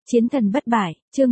Chiến thần bất bại, chương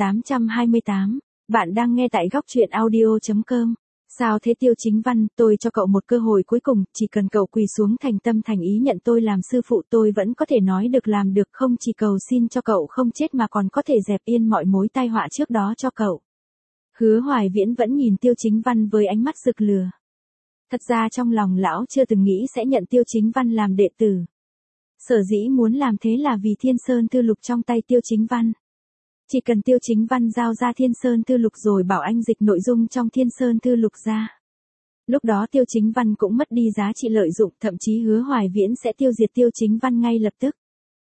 1828, bạn đang nghe tại góc truyện audio.com. Sao thế Tiêu Chính Văn, tôi cho cậu một cơ hội cuối cùng, chỉ cần cậu quỳ xuống thành tâm thành ý nhận tôi làm sư phụ tôi vẫn có thể nói được làm được, không chỉ cầu xin cho cậu không chết mà còn có thể dẹp yên mọi mối tai họa trước đó cho cậu. Hứa Hoài Viễn vẫn nhìn Tiêu Chính Văn với ánh mắt rực lửa. Thật ra trong lòng lão chưa từng nghĩ sẽ nhận Tiêu Chính Văn làm đệ tử. Sở dĩ muốn làm thế là vì Thiên Sơn Thư Lục trong tay Tiêu Chính Văn. Chỉ cần Tiêu Chính Văn giao ra Thiên Sơn Thư Lục rồi bảo anh dịch nội dung trong Thiên Sơn Thư Lục ra. Lúc đó Tiêu Chính Văn cũng mất đi giá trị lợi dụng, thậm chí Hứa Hoài Viễn sẽ tiêu diệt Tiêu Chính Văn ngay lập tức.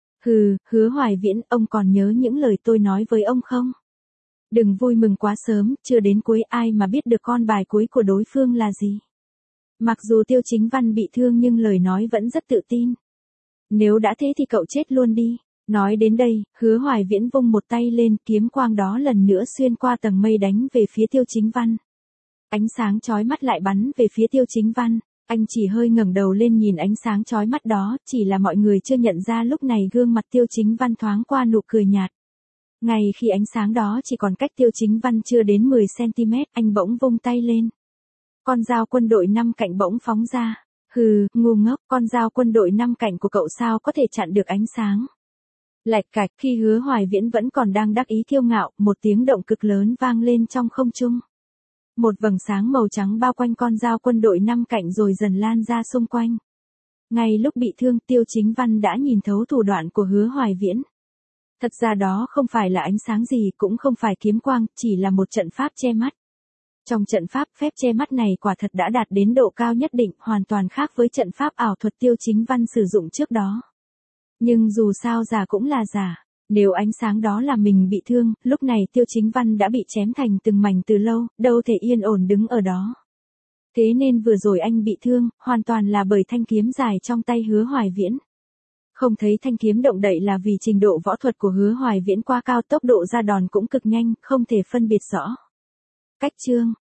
Hứa Hoài Viễn, ông còn nhớ những lời tôi nói với ông không? Đừng vui mừng quá sớm, chưa đến cuối ai mà biết được con bài cuối của đối phương là gì. Mặc dù Tiêu Chính Văn bị thương nhưng lời nói vẫn rất tự tin. Nếu đã thế thì cậu chết luôn đi. Nói đến đây, Hứa Hoài Viễn vung một tay lên, kiếm quang đó lần nữa xuyên qua tầng mây đánh về phía Tiêu Chính Văn. Ánh sáng chói mắt lại bắn về phía Tiêu Chính Văn, anh chỉ hơi ngẩng đầu lên nhìn ánh sáng chói mắt đó, chỉ là mọi người chưa nhận ra lúc này gương mặt Tiêu Chính Văn thoáng qua nụ cười nhạt. Ngay khi ánh sáng đó chỉ còn cách Tiêu Chính Văn chưa đến 10cm, anh bỗng vung tay lên. Con dao quân đội 5 cạnh bỗng phóng ra. Ngu ngốc, con dao quân đội 5 cạnh của cậu sao có thể chặn được ánh sáng. Lạch cạch, khi Hứa Hoài Viễn vẫn còn đang đắc ý kiêu ngạo, một tiếng động cực lớn vang lên trong không trung. Một vầng sáng màu trắng bao quanh con dao quân đội 5 cạnh rồi dần lan ra xung quanh. Ngay lúc bị thương, Tiêu Chính Văn đã nhìn thấu thủ đoạn của Hứa Hoài Viễn. Thật ra đó không phải là ánh sáng gì, cũng không phải kiếm quang, chỉ là một trận pháp che mắt. Trong trận pháp, phép che mắt này quả thật đã đạt đến độ cao nhất định, hoàn toàn khác với trận pháp ảo thuật Tiêu Chính Văn sử dụng trước đó. Nhưng dù sao giả cũng là giả. Nếu ánh sáng đó làm mình bị thương, lúc này Tiêu Chính Văn đã bị chém thành từng mảnh từ lâu, đâu thể yên ổn đứng ở đó. Thế nên vừa rồi anh bị thương, hoàn toàn là bởi thanh kiếm dài trong tay Hứa Hoài Viễn. Không thấy thanh kiếm động đậy là vì trình độ võ thuật của Hứa Hoài Viễn quá cao, tốc độ ra đòn cũng cực nhanh, không thể phân biệt rõ. Cách chương